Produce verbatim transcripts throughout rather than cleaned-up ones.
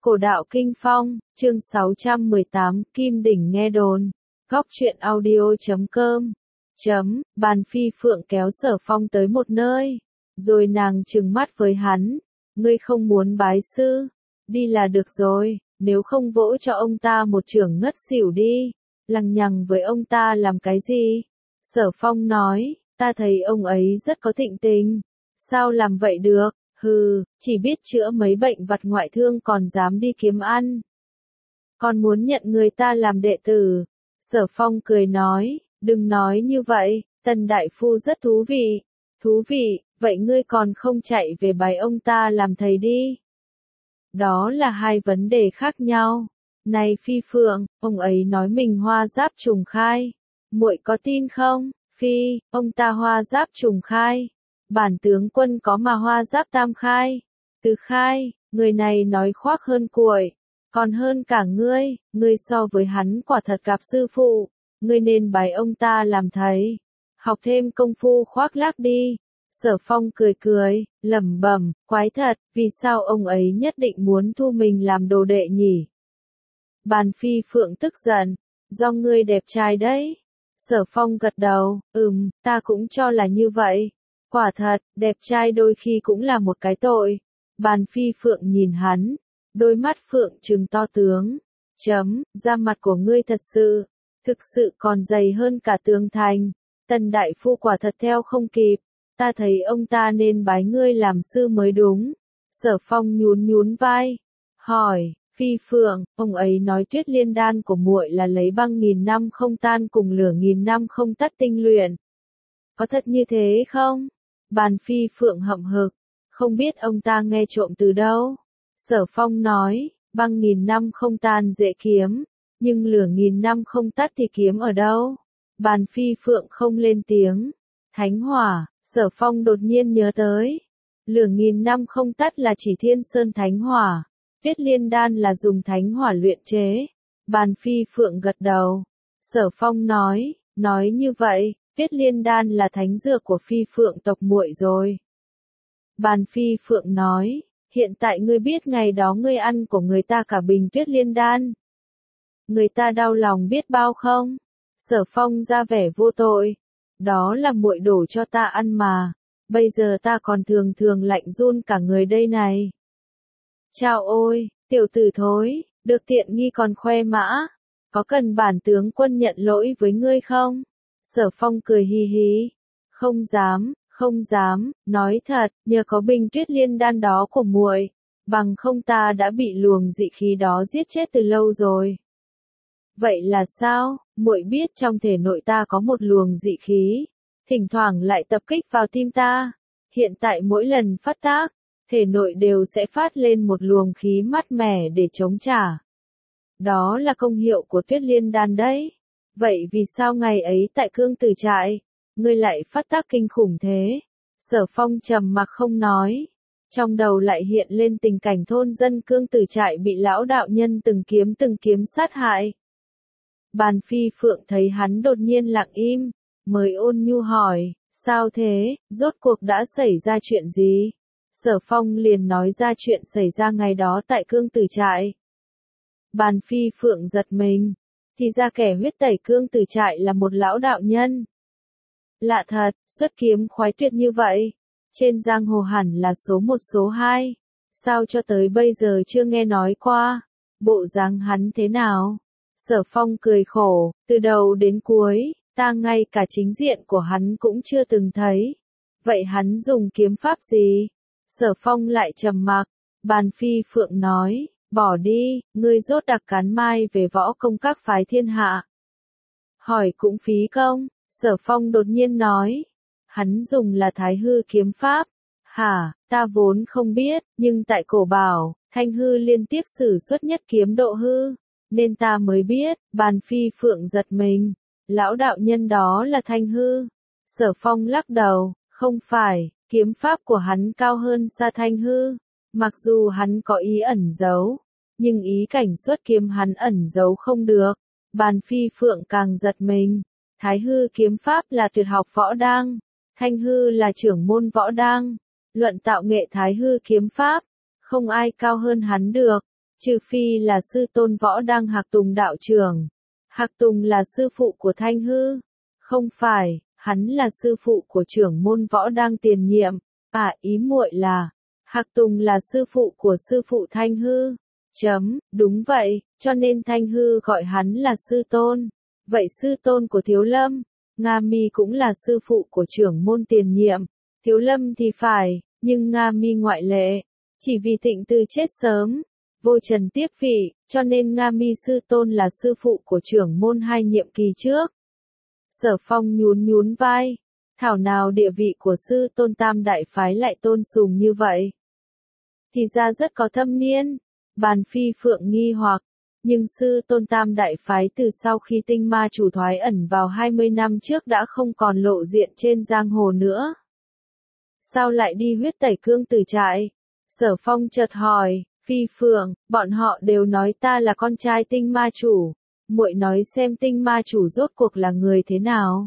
Cổ đạo Kinh Phong, chương sáu trăm mười tám, Kim Đỉnh nghe đồn. Góc truyện audio chấm com. Chấm, Bàn Phi Phượng kéo Sở Phong tới một nơi. Rồi nàng trừng mắt với hắn. Ngươi không muốn bái sư. Đi là được rồi, nếu không vỗ cho ông ta một chưởng ngất xỉu đi. Lằng nhằng với ông ta làm cái gì? Sở Phong nói, ta thấy ông ấy rất có thịnh tình. Sao làm vậy được? Hừ, chỉ biết chữa mấy bệnh vặt ngoại thương còn dám đi kiếm ăn. Còn muốn nhận người ta làm đệ tử. Sở Phong cười nói, đừng nói như vậy, Tần đại phu rất thú vị. Thú vị, vậy ngươi còn không chạy về bái ông ta làm thầy đi. Đó là hai vấn đề khác nhau. Này Phi Phượng, ông ấy nói mình hoa giáp trùng khai. Muội có tin không? Phi, ông ta hoa giáp trùng khai. Bản tướng quân có mà hoa giáp tam khai. Tứ khai, người này nói khoác hơn cuội. Còn hơn cả ngươi, ngươi so với hắn quả thật gặp sư phụ. Ngươi nên bái ông ta làm thầy. Học thêm công phu khoác lác đi. Sở Phong cười cười, lẩm bẩm, quái thật, vì sao ông ấy nhất định muốn thu mình làm đồ đệ nhỉ? Bàn Phi Phượng tức giận, do ngươi đẹp trai đấy. Sở Phong gật đầu, ừm, ta cũng cho là như vậy. Quả thật, đẹp trai đôi khi cũng là một cái tội. Bàn Phi Phượng nhìn hắn, đôi mắt Phượng trừng to tướng. Chấm, da mặt của ngươi thật sự, thực sự còn dày hơn cả tường thành. Tần đại phu quả thật theo không kịp. Ta thấy ông ta nên bái ngươi làm sư mới đúng. Sở Phong nhún nhún vai, hỏi, Phi Phượng, ông ấy nói Tuyết Liên đan của muội là lấy băng nghìn năm không tan cùng lửa nghìn năm không tắt tinh luyện. Có thật như thế không? Bàn Phi Phượng hậm hực, không biết ông ta nghe trộm từ đâu. Sở Phong nói, băng nghìn năm không tan dễ kiếm, nhưng lửa nghìn năm không tắt thì kiếm ở đâu? Bàn Phi Phượng không lên tiếng. Thánh hỏa, Sở Phong đột nhiên nhớ tới. Lửa nghìn năm không tắt là chỉ Thiên Sơn Thánh Hỏa. Tuyết Liên đan là dùng thánh hỏa luyện chế. Bàn Phi Phượng gật đầu. Sở Phong nói, nói như vậy, Tuyết Liên đan là thánh dược của Phi Phượng tộc muội rồi. Bàn Phi Phượng nói, hiện tại ngươi biết ngày đó ngươi ăn của người ta cả bình Tuyết Liên đan. Người ta đau lòng biết bao không? Sở Phong ra vẻ vô tội. Đó là muội đổ cho ta ăn mà. Bây giờ ta còn thường thường lạnh run cả người đây này. Chao ôi, tiểu tử thối, được tiện nghi còn khoe mã. Có cần bản tướng quân nhận lỗi với ngươi không? Sở Phong cười hì hì. Không dám, không dám, nói thật, nhờ có bình Tuyết Liên đan đó của muội, bằng không ta đã bị luồng dị khí đó giết chết từ lâu rồi. Vậy là sao? Muội biết trong thể nội ta có một luồng dị khí, thỉnh thoảng lại tập kích vào tim ta. Hiện tại mỗi lần phát tác, thể nội đều sẽ phát lên một luồng khí mát mẻ để chống trả. Đó là công hiệu của Tuyết Liên đan đấy. Vậy vì sao ngày ấy tại Cương Tử Trại, ngươi lại phát tác kinh khủng thế? Sở Phong trầm mặc không nói. Trong đầu lại hiện lên tình cảnh thôn dân Cương Tử Trại bị lão đạo nhân từng kiếm từng kiếm sát hại. Bàn Phi Phượng thấy hắn đột nhiên lặng im, mới ôn nhu hỏi, sao thế, rốt cuộc đã xảy ra chuyện gì? Sở Phong liền nói ra chuyện xảy ra ngày đó tại Cương Tử Trại. Bàn Phi Phượng giật mình, thì ra kẻ huyết tẩy Cương Tử Trại là một lão đạo nhân. Lạ thật, xuất kiếm khoái tuyệt như vậy, trên giang hồ hẳn là số một số hai, sao cho tới bây giờ chưa nghe nói qua, bộ dáng hắn thế nào? Sở Phong cười khổ, từ đầu đến cuối, ta ngay cả chính diện của hắn cũng chưa từng thấy. Vậy hắn dùng kiếm pháp gì? Sở Phong lại trầm mặc. Bàn Phi Phượng nói, bỏ đi, ngươi rốt đặc cán mai về võ công các phái thiên hạ. Hỏi cũng phí công. Sở Phong đột nhiên nói, hắn dùng là Thái Hư kiếm pháp. Hả, ta vốn không biết, nhưng tại Cổ Bảo, Thanh Hư liên tiếp sử xuất nhất kiếm độ hư, nên ta mới biết. Bàn Phi Phượng giật mình, lão đạo nhân đó là Thanh Hư. Sở Phong lắc đầu, không phải, kiếm pháp của hắn cao hơn xa Thanh Hư. Mặc dù hắn có ý ẩn giấu, nhưng ý cảnh xuất kiếm hắn ẩn giấu không được. Bàn Phi Phượng càng giật mình. Thái Hư kiếm pháp là tuyệt học võ đang, Thanh Hư là trưởng môn võ đang. Luận tạo nghệ Thái Hư kiếm pháp, không ai cao hơn hắn được. Trừ phi là sư tôn Võ Đăng Hạc Tùng đạo trưởng. Hạc Tùng là sư phụ của Thanh Hư. Không phải, hắn là sư phụ của trưởng môn Võ Đăng tiền nhiệm. À, ý muội là, Hạc Tùng là sư phụ của sư phụ Thanh Hư. Chấm, đúng vậy, cho nên Thanh Hư gọi hắn là sư tôn. Vậy sư tôn của Thiếu Lâm, Nga Mi cũng là sư phụ của trưởng môn tiền nhiệm. Thiếu Lâm thì phải, nhưng Nga Mi ngoại lệ. Chỉ vì Thịnh Từ chết sớm, vô trần tiếp vị, cho nên Nga Mi sư tôn là sư phụ của trưởng môn hai nhiệm kỳ trước. Sở Phong nhún nhún vai. Thảo nào địa vị của sư tôn tam đại phái lại tôn sùng như vậy. Thì ra rất có thâm niên. Bàn Phi Phượng nghi hoặc. Nhưng sư tôn tam đại phái từ sau khi tinh ma chủ thoái ẩn vào hai mươi năm trước đã không còn lộ diện trên giang hồ nữa. Sao lại đi huyết tẩy Cương Tử trại? Sở Phong chợt hỏi, Phi Phượng, bọn họ đều nói ta là con trai tinh ma chủ. Muội nói xem tinh ma chủ rốt cuộc là người thế nào?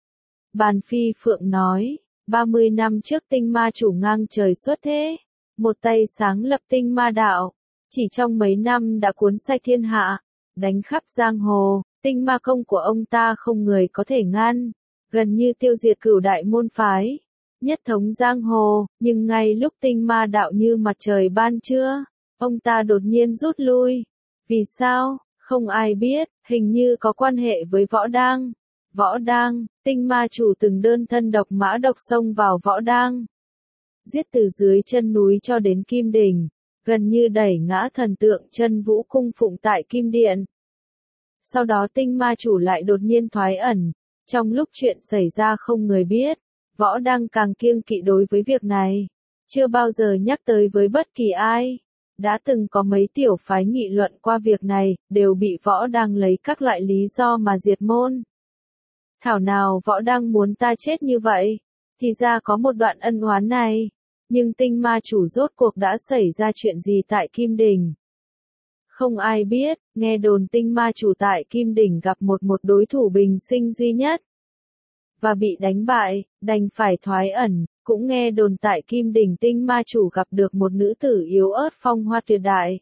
Bàn Phi Phượng nói, ba mươi năm trước tinh ma chủ ngang trời xuất thế. Một tay sáng lập tinh ma đạo. Chỉ trong mấy năm đã cuốn sạch thiên hạ, đánh khắp giang hồ, tinh ma công của ông ta không người có thể ngăn, gần như tiêu diệt cửu đại môn phái, nhất thống giang hồ, nhưng ngay lúc tinh ma đạo như mặt trời ban trưa, ông ta đột nhiên rút lui. Vì sao? Không ai biết, hình như có quan hệ với Võ Đăng. Võ Đăng, tinh ma chủ từng đơn thân độc mã độc xông vào Võ Đăng. Giết từ dưới chân núi cho đến Kim Đỉnh. Gần như đẩy ngã thần tượng Chân Vũ cung phụng tại Kim Điện. Sau đó tinh ma chủ lại đột nhiên thoái ẩn, trong lúc chuyện xảy ra không người biết, Võ Đăng càng kiêng kỵ đối với việc này, chưa bao giờ nhắc tới với bất kỳ ai. Đã từng có mấy tiểu phái nghị luận qua việc này, đều bị Võ Đăng lấy các loại lý do mà diệt môn. Thảo nào Võ Đăng muốn ta chết như vậy, thì ra có một đoạn ân oán này. Nhưng tinh ma chủ rốt cuộc đã xảy ra chuyện gì tại Kim Đỉnh? Không ai biết, nghe đồn tinh ma chủ tại Kim Đỉnh gặp một một đối thủ bình sinh duy nhất. Và bị đánh bại, đành phải thoái ẩn, cũng nghe đồn tại Kim Đỉnh tinh ma chủ gặp được một nữ tử yếu ớt phong hoa tuyệt đại.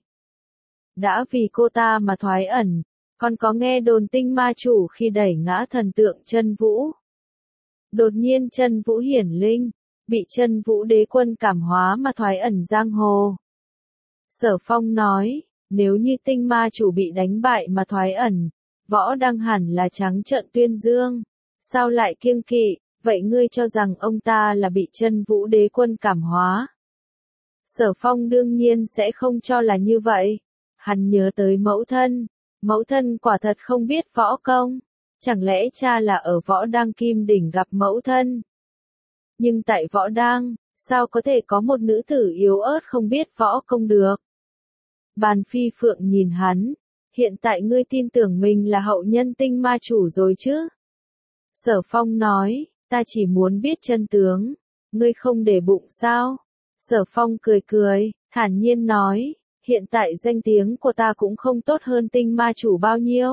Đã vì cô ta mà thoái ẩn, còn có nghe đồn tinh ma chủ khi đẩy ngã thần tượng Chân Vũ. Đột nhiên Chân Vũ hiển linh. Bị Chân Vũ đế quân cảm hóa mà thoái ẩn giang hồ. Sở Phong nói, nếu như tinh ma chủ bị đánh bại mà thoái ẩn, Võ Đăng hẳn là trắng trợn tuyên dương. Sao lại kiêng kỵ, vậy ngươi cho rằng ông ta là bị Chân Vũ đế quân cảm hóa? Sở Phong đương nhiên sẽ không cho là như vậy. Hắn nhớ tới mẫu thân. Mẫu thân quả thật không biết võ công. Chẳng lẽ cha là ở Võ Đăng Kim Đỉnh gặp mẫu thân? Nhưng tại Võ Đăng, sao có thể có một nữ tử yếu ớt không biết võ công được? Bàn Phi Phượng nhìn hắn, hiện tại ngươi tin tưởng mình là hậu nhân tinh ma chủ rồi chứ? Sở Phong nói, ta chỉ muốn biết chân tướng, ngươi không để bụng sao? Sở Phong cười cười, thản nhiên nói, hiện tại danh tiếng của ta cũng không tốt hơn tinh ma chủ bao nhiêu.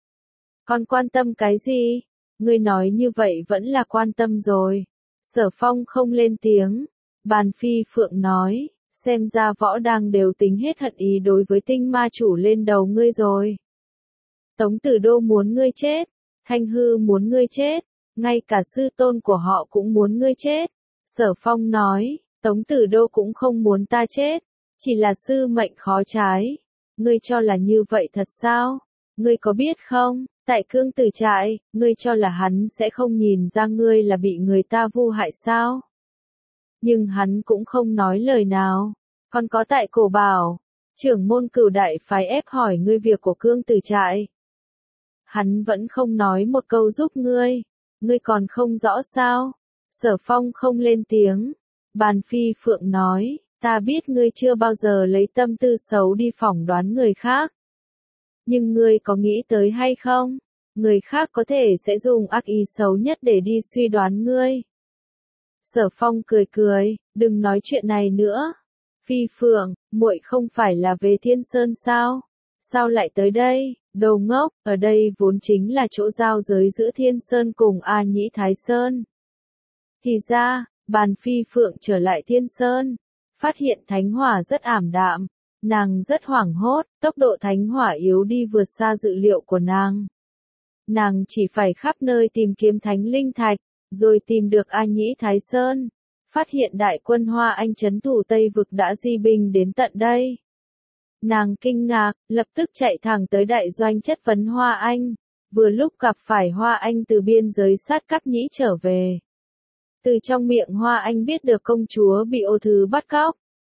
Còn quan tâm cái gì? Ngươi nói như vậy vẫn là quan tâm rồi. Sở Phong không lên tiếng. Bàn Phi Phượng nói, xem ra Võ Đăng đều tính hết hận ý đối với tinh ma chủ lên đầu ngươi rồi. Tống Tử Đô muốn ngươi chết, Thanh Hư muốn ngươi chết, ngay cả sư tôn của họ cũng muốn ngươi chết. Sở Phong nói, Tống Tử Đô cũng không muốn ta chết, chỉ là sư mệnh khó trái. Ngươi cho là như vậy thật sao? Ngươi có biết không? Tại Cương Tử trại, ngươi cho là hắn sẽ không nhìn ra ngươi là bị người ta vu hại sao? Nhưng hắn cũng không nói lời nào. Còn có tại Cổ Bảo, trưởng môn Cửu đại phái ép hỏi ngươi việc của Cương Tử trại. Hắn vẫn không nói một câu giúp ngươi. Ngươi còn không rõ sao? Sở Phong không lên tiếng. Bàn Phi Phượng nói, ta biết ngươi chưa bao giờ lấy tâm tư xấu đi phỏng đoán người khác. Nhưng ngươi có nghĩ tới hay không? Người khác có thể sẽ dùng ác ý xấu nhất để đi suy đoán ngươi. Sở Phong cười cười, đừng nói chuyện này nữa. Phi Phượng, muội không phải là về Thiên Sơn sao? Sao lại tới đây? Đồ ngốc, ở đây vốn chính là chỗ giao giới giữa Thiên Sơn cùng A Nhĩ Thái Sơn. Thì ra, Bàn Phi Phượng trở lại Thiên Sơn, phát hiện thánh hỏa rất ảm đạm, Nàng rất hoảng hốt, tốc độ thánh hỏa yếu đi vượt xa dự liệu của nàng. Nàng chỉ phải khắp nơi tìm kiếm thánh linh thạch, rồi tìm được A Nhĩ Thái Sơn, phát hiện đại quân Hoa Anh trấn thủ Tây Vực đã di binh đến tận đây. Nàng kinh ngạc, lập tức chạy thẳng tới đại doanh chất vấn Hoa Anh, vừa lúc gặp phải Hoa Anh từ biên giới sát Cáp Nhĩ trở về. Từ trong miệng Hoa Anh biết được công chúa bị ô thứ bắt cóc.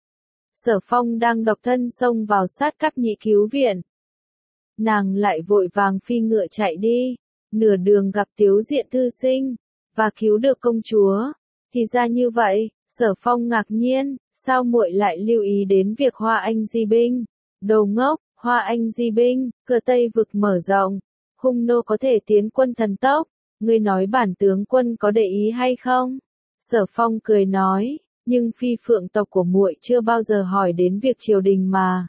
Sở Phong đang độc thân xông vào sát Cáp Nhĩ cứu viện. Nàng lại vội vàng phi ngựa chạy đi, nửa đường gặp Tiếu Diện thư sinh, và cứu được công chúa. Thì ra như vậy, Sở Phong ngạc nhiên, sao muội lại lưu ý đến việc Hoa Anh di binh? Đồ ngốc, Hoa Anh di binh, cửa Tây Vực mở rộng, hung nô có thể tiến quân thần tốc, ngươi nói bản tướng quân có để ý hay không? Sở Phong cười nói, nhưng phi phượng tộc của muội chưa bao giờ hỏi đến việc triều đình mà.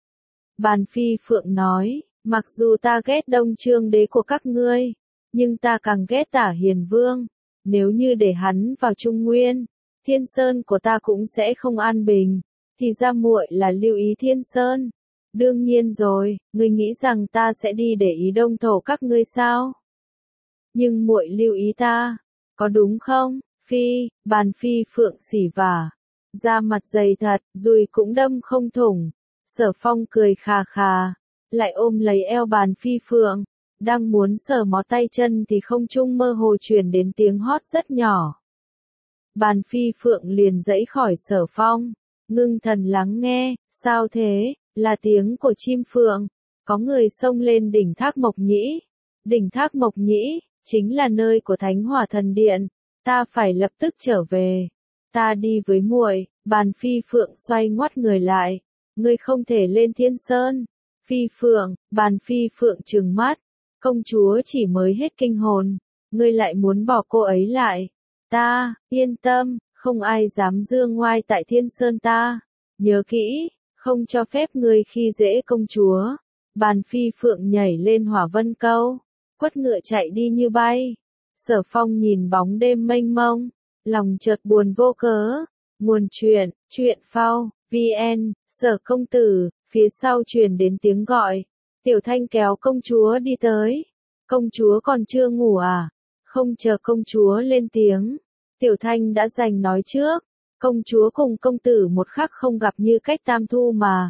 Bàn phi phượng nói, mặc dù ta ghét Đông Trương đế của các ngươi, nhưng ta càng ghét Tả Hiền Vương, nếu như để hắn vào Trung Nguyên, Thiên Sơn của ta cũng sẽ không an bình, thì ra muội là lưu ý Thiên Sơn. Đương nhiên rồi, ngươi nghĩ rằng ta sẽ đi để ý đông thổ các ngươi sao? Nhưng muội lưu ý ta, có đúng không? Phi, bàn phi phượng xỉ vả, da mặt dày thật, dùi cũng đâm không thủng. Sở Phong cười khà khà, lại ôm lấy eo bàn phi phượng, đang muốn sờ mó tay chân thì không trung mơ hồ truyền đến tiếng hót rất nhỏ. Bàn phi phượng liền dãy khỏi Sở Phong, ngưng thần lắng nghe, sao thế? Là tiếng của chim phượng, có người xông lên đỉnh Thác Mộc Nhĩ. Đỉnh Thác Mộc Nhĩ, chính là nơi của Thánh Hỏa Thần Điện, ta phải lập tức trở về. Ta đi với muội. Bàn phi phượng xoay ngoắt người lại, ngươi không thể lên Thiên Sơn. Phi phượng, bàn phi phượng trừng mắt, công chúa chỉ mới hết kinh hồn, ngươi lại muốn bỏ cô ấy lại. Ta, yên tâm, không ai dám dương ngoai tại Thiên Sơn ta, nhớ kỹ. Không cho phép ngươi khi dễ công chúa. Bàn phi phượng nhảy lên hỏa vân câu, quất ngựa chạy đi như bay. Sở Phong nhìn bóng đêm mênh mông, lòng chợt buồn vô cớ. Nguồn truyện, truyện phao, vn, Sở công tử, phía sau truyền đến tiếng gọi. Tiểu Thanh kéo công chúa đi tới. Công chúa còn chưa ngủ à? Không chờ công chúa lên tiếng, Tiểu Thanh đã giành nói trước. Công chúa cùng công tử một khắc không gặp như cách tam thu mà.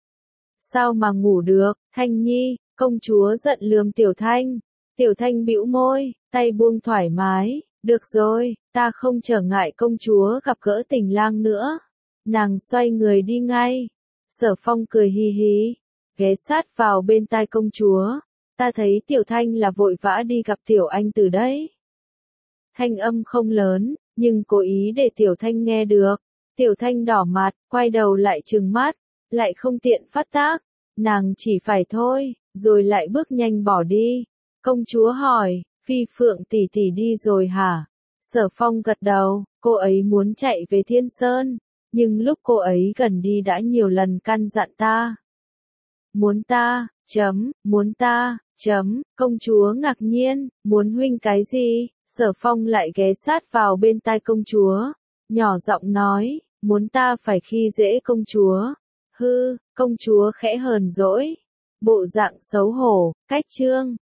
Sao mà ngủ được, Thanh Nhi, công chúa giận lườm Tiểu Thanh. Tiểu Thanh bĩu môi, tay buông thoải mái, được rồi, ta không trở ngại công chúa gặp gỡ tình lang nữa. Nàng xoay người đi ngay. Sở Phong cười hì hì, ghé sát vào bên tai công chúa. Ta thấy Tiểu Thanh là vội vã đi gặp Tiểu Anh từ đấy. Thanh âm không lớn, nhưng cố ý để Tiểu Thanh nghe được. Tiểu Thanh đỏ mặt, quay đầu lại trừng mắt, lại không tiện phát tác. Nàng chỉ phải thôi, rồi lại bước nhanh bỏ đi. Công chúa hỏi, Phi Phượng tỷ tỷ đi rồi hả? Sở Phong gật đầu, cô ấy muốn chạy về Thiên Sơn, nhưng lúc cô ấy gần đi đã nhiều lần căn dặn ta. Muốn ta, chấm, muốn ta, chấm, công chúa ngạc nhiên, muốn huynh cái gì? Sở Phong lại ghé sát vào bên tai công chúa, nhỏ giọng nói, muốn ta phải khi dễ công chúa. Hư, công chúa khẽ hờn dỗi, bộ dạng xấu hổ, cách chương.